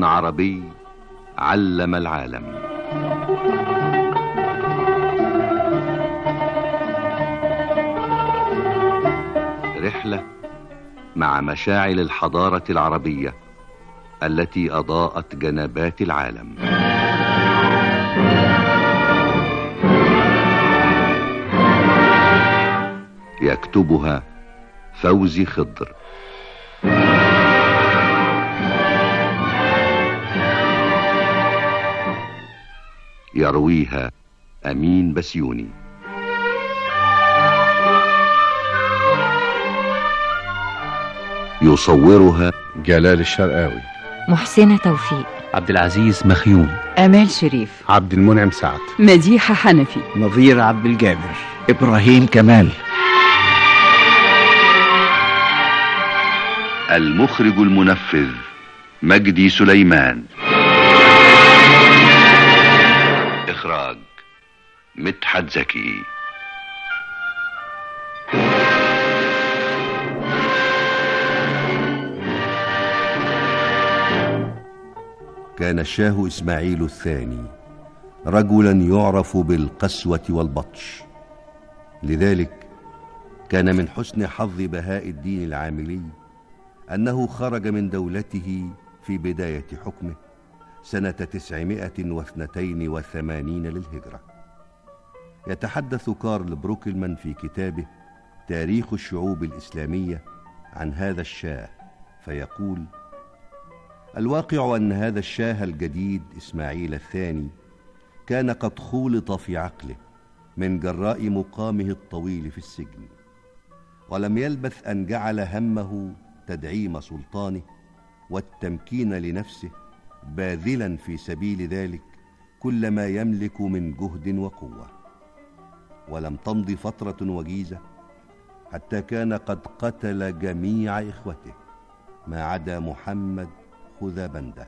عربي علم العالم. رحلة مع مشاعل الحضارة العربية التي أضاءت جنبات العالم. يكتبها فوزي خضر. يرويها أمين بسيوني. يصورها جلال الشرقاوي. محسنة توفيق. عبد العزيز مخيون. آمال شريف. عبد المنعم سعد. مديحة حنفي. نظير عبد الجابر. إبراهيم كمال. المخرج المنفذ مجدي سليمان. إخراج مدحت زكي. كان الشاه إسماعيل الثاني رجلا يعرف بالقسوة والبطش، لذلك كان من حسن حظ بهاء الدين العاملي أنه خرج من دولته في بداية حكمه سنة 982 للهجرة. يتحدث كارل بروكلمان في كتابه تاريخ الشعوب الإسلامية عن هذا الشاه فيقول: الواقع أن هذا الشاه الجديد إسماعيل الثاني كان قد خولط في عقله من جراء مقامه الطويل في السجن، ولم يلبث أن جعل همه تدعيم سلطانه والتمكين لنفسه، باذلا في سبيل ذلك كل ما يملك من جهد وقوة. ولم تمض فترة وجيزة حتى كان قد قتل جميع إخوته ما عدا محمد خذابنده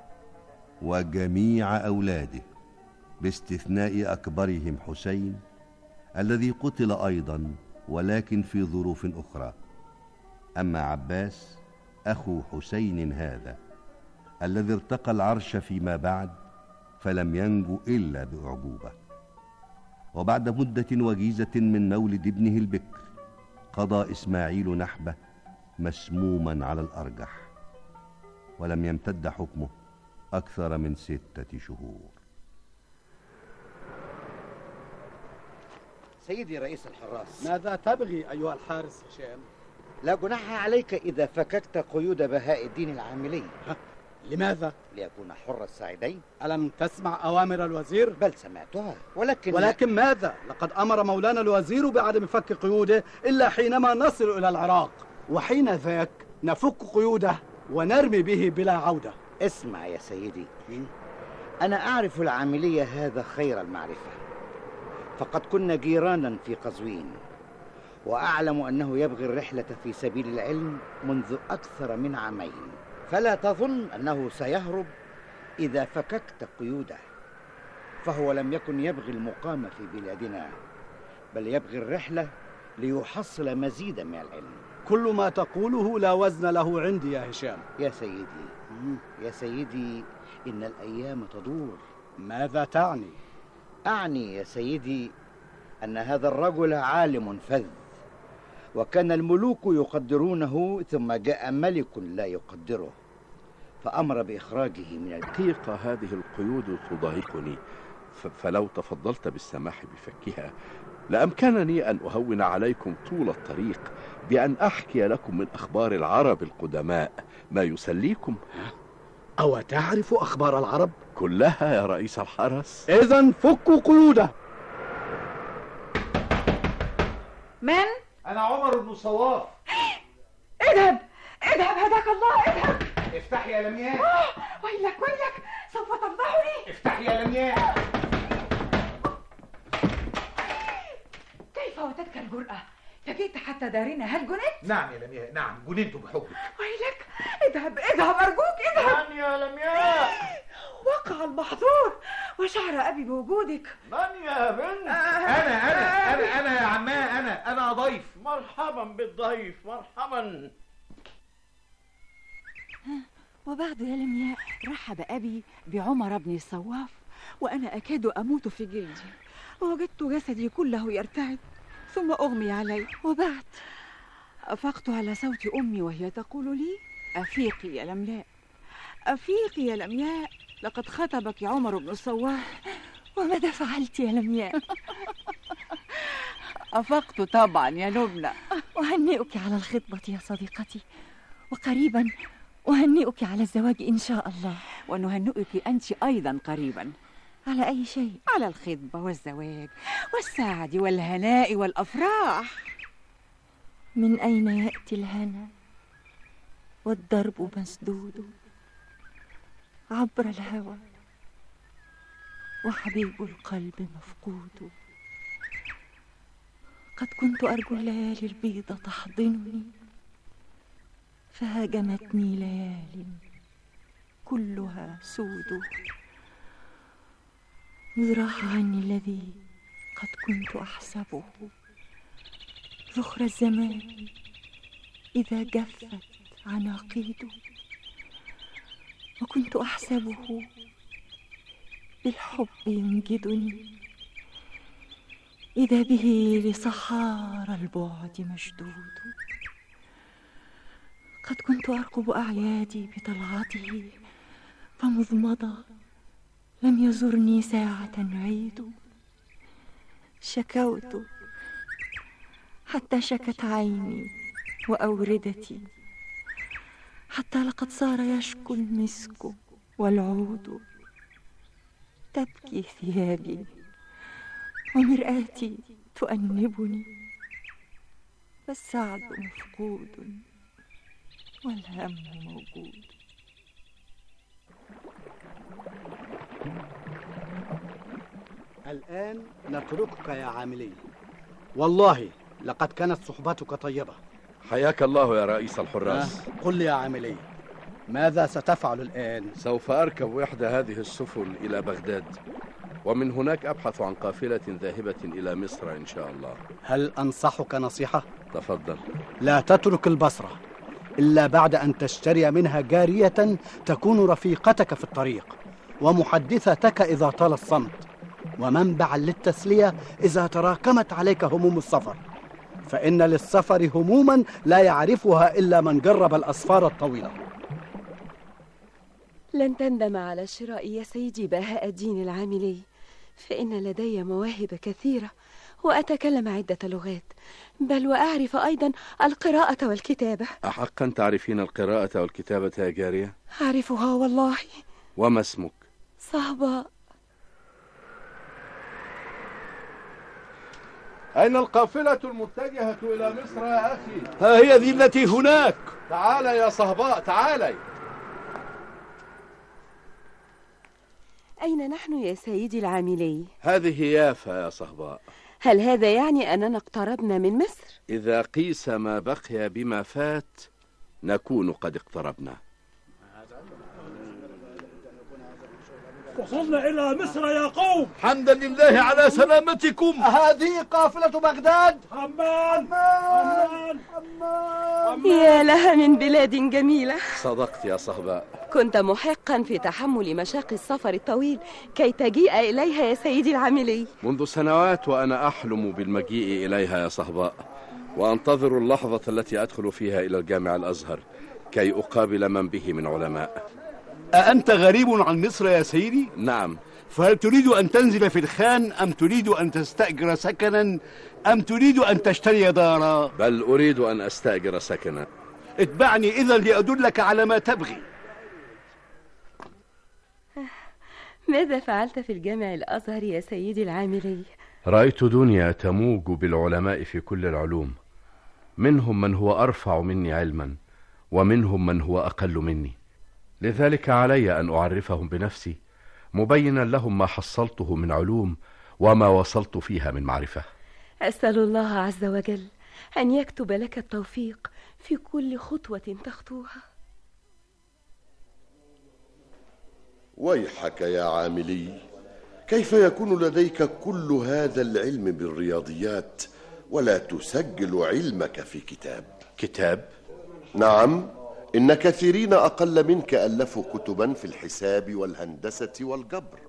وجميع أولاده باستثناء أكبرهم حسين الذي قتل أيضا ولكن في ظروف أخرى. أما عباس أخو حسين هذا الذي ارتقى العرش فيما بعد فلم ينجو إلا بأعجوبة. وبعد مدة وجيزة من مولد ابنه البكر قضى إسماعيل نحبه مسموما على الأرجح، ولم يمتد حكمه أكثر من 6 شهور. سيدي رئيس الحراس، ماذا تبغي أيها الحارس هشام؟ لا جناح عليك إذا فككت قيود بهاء الدين العاملي. لماذا؟ ليكون حر الساعدين. ألم تسمع أوامر الوزير؟ بل سمعتها، ولكن ماذا؟ لقد أمر مولانا الوزير بعدم فك قيوده إلا حينما نصل إلى العراق، وحين ذاك نفك قيوده ونرمي به بلا عودة. اسمع يا سيدي، أنا أعرف العاملية هذا خير المعرفة، فقد كنا جيرانا في قزوين، وأعلم أنه يبغي الرحلة في سبيل العلم منذ أكثر من 2 عام، فلا تظن أنه سيهرب إذا فككت قيوده، فهو لم يكن يبغي المقام في بلادنا، بل يبغي الرحلة ليحصل مزيدا من العلم. كل ما تقوله لا وزن له عندي يا هشام. يا سيدي إن الأيام تدور. ماذا تعني؟ أعني يا سيدي أن هذا الرجل عالم فذ، وكان الملوك يقدرونه، ثم جاء ملك لا يقدره فأمر بإخراجه من الحقيقة هذه القيود تضايقني، فلو تفضلت بالسماح بفكها لأمكنني أن أهون عليكم طول الطريق بأن أحكي لكم من أخبار العرب القدماء ما يسليكم. أو تعرف أخبار العرب؟ كلها يا رئيس الحرس. إذن فكوا قيوده. من؟ أنا عمر بن صواف. اذهب هداك الله، اذهب. افتحي يا لمياء. ويلك سوف تفضحني. افتحي يا لمياء. كيف وتلك الجرأة؟ فجئت حتى دارنا، هل جننت؟ نعم يا لمياء، نعم جننت بحبك. ويلك، اذهب أرجوك، اذهب. من يا لمياء؟ وقع المحظور وشعر أبي بوجودك. من يا بنت؟ أنا يا عماه، أنا ضيف. مرحبا بالضيف، مرحبا. وبعد يا لمياء؟ رحب أبي بعمر بن الصواف وأنا أكاد أموت في جلدي، ووجدت جسدي كله يرتعد ثم أغمي علي. وبعد أفقت على صوت أمي وهي تقول لي: أفيقي يا لملاء، أفيقي يا لمياء، لقد خطبك عمر بن الصواف. وماذا فعلت يا لمياء؟ أفقت طبعا يا لبنى. أهنئك على الخطبة يا صديقتي، وقريبا أهنئك على الزواج إن شاء الله. ونهنئك أنت أيضا قريبا. على أي شيء؟ على الخطبة والزواج والسعد والهناء والأفراح. من أين يأتي الهنا والدرب مسدود؟ عبر الهوى وحبيب القلب مفقود. قد كنت أرجو الليالي البيضة تحضنني، فهاجمتني ليال كلها سود. إذ راح عني الذي قد كنت أحسبه ذخر الزمان إذا جفت عناقيده، وكنت أحسبه بالحب ينجدني إذا به لصحارى البعد مشدود. قد كنت أرقب أعيادي بطلعته، فمذ مضى لم يزرني ساعة عيد. شكوت حتى شكت عيني وأوردتي، حتى لقد صار يشكو المسك والعود. تبكي ثيابي ومرآتي تؤنبني، فالسعد مفقود والهم موجود. الآن نتركك يا عاملي، والله لقد كانت صحبتك طيبة. حياك الله يا رئيس الحراس. قل لي يا عاملي، ماذا ستفعل الآن؟ سوف أركب إحدى هذه السفن إلى بغداد، ومن هناك أبحث عن قافلة ذاهبة إلى مصر إن شاء الله. هل أنصحك نصيحة؟ تفضل. لا تترك البصرة إلا بعد أن تشتري منها جارية تكون رفيقتك في الطريق، ومحدثتك إذا طال الصمت، ومنبعا للتسلية إذا تراكمت عليك هموم السفر، فإن للسفر هموما لا يعرفها إلا من جرب الأسفار الطويلة. لن تندم على شراء يا سيدي بهاء الدين العاملي، فإن لدي مواهب كثيرة، وأتكلم عدة لغات، بل وأعرف أيضا القراءة والكتابة. أحقا تعرفين القراءة والكتابة يا جارية؟ أعرفها والله. وما اسمك؟ صهباء. أين القافلة المتجهة إلى مصر يا أخي؟ ها هي ذي التي هناك. تعال يا صهباء، تعالي. أين نحن يا سيدي العاملي؟ هذه يافا يا صهباء. هل هذا يعني أننا اقتربنا من مصر؟ إذا قيس ما بقي بما فات نكون قد اقتربنا. وصلنا إلى مصر يا قوم، حمدا لله على سلامتكم. هذه قافلة بغداد. حمان. يا لها من بلاد جميلة. صدقت يا صهباء، كنت محقا في تحمل مشاق السفر الطويل كي تجيء إليها يا سيدي العاملي. منذ سنوات وأنا أحلم بالمجيء إليها يا صهباء، وأنتظر اللحظة التي أدخل فيها إلى الجامع الأزهر كي أقابل من به من علماء. أأنت غريب عن مصر يا سيدي؟ نعم. فهل تريد أن تنزل في الخان، أم تريد أن تستأجر سكنا، أم تريد أن تشتري دارا؟ بل أريد أن أستأجر سكنا. اتبعني إذا لأدلك على ما تبغي. ماذا فعلت في الجامع الأزهر يا سيدي العاملي؟ رأيت دنيا تموج بالعلماء في كل العلوم، منهم من هو أرفع مني علما، ومنهم من هو أقل مني. لذلك علي أن أعرفهم بنفسي، مبينا لهم ما حصلته من علوم وما وصلت فيها من معرفة. أسأل الله عز وجل أن يكتب لك التوفيق في كل خطوة تخطوها. ويحك يا عاملي، كيف يكون لديك كل هذا العلم بالرياضيات ولا تسجل علمك في كتاب؟ كتاب؟ نعم، إن كثيرين أقل منك ألفوا كتبا في الحساب والهندسة والجبر.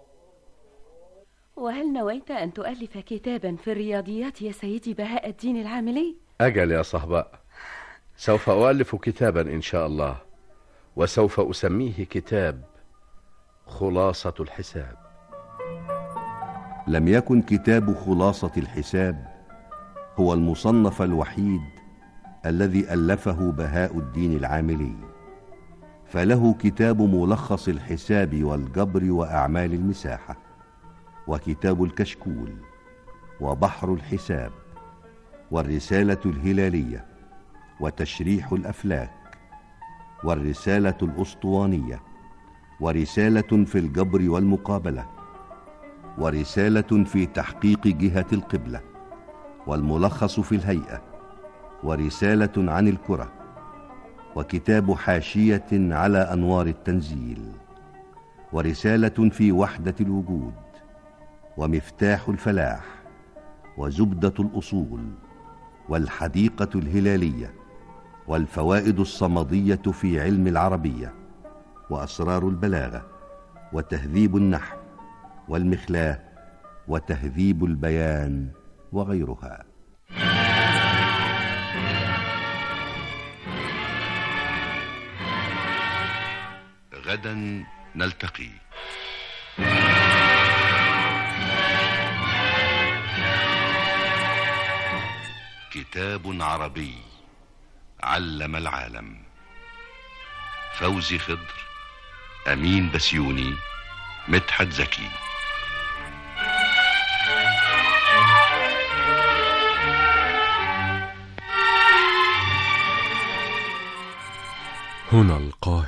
وهل نويت أن تؤلف كتابا في الرياضيات يا سيدي بهاء الدين العاملي؟ أجل يا صهباء، سوف أؤلف كتابا إن شاء الله، وسوف أسميه كتاب خلاصة الحساب. لم يكن كتاب خلاصة الحساب هو المصنف الوحيد الذي ألفه بهاء الدين العاملي، فله كتاب ملخص الحساب والجبر وأعمال المساحة، وكتاب الكشكول، وبحر الحساب، والرسالة الهلالية، وتشريح الأفلاك، والرسالة الأسطوانية، ورسالة في الجبر والمقابلة، ورسالة في تحقيق جهة القبلة، والملخص في الهيئة، ورسالة عن الكرة، وكتاب حاشية على أنوار التنزيل، ورسالة في وحدة الوجود، ومفتاح الفلاح، وزبدة الأصول، والحديقة الهلالية، والفوائد الصمدية في علم العربية، وأسرار البلاغة، وتهذيب النحو، والمخلاة، وتهذيب البيان، وغيرها. غدا نلتقي. كتاب عربي علم العالم. فوزي خضر، أمين بسيوني، مدحت زكي. هنا القاهرة.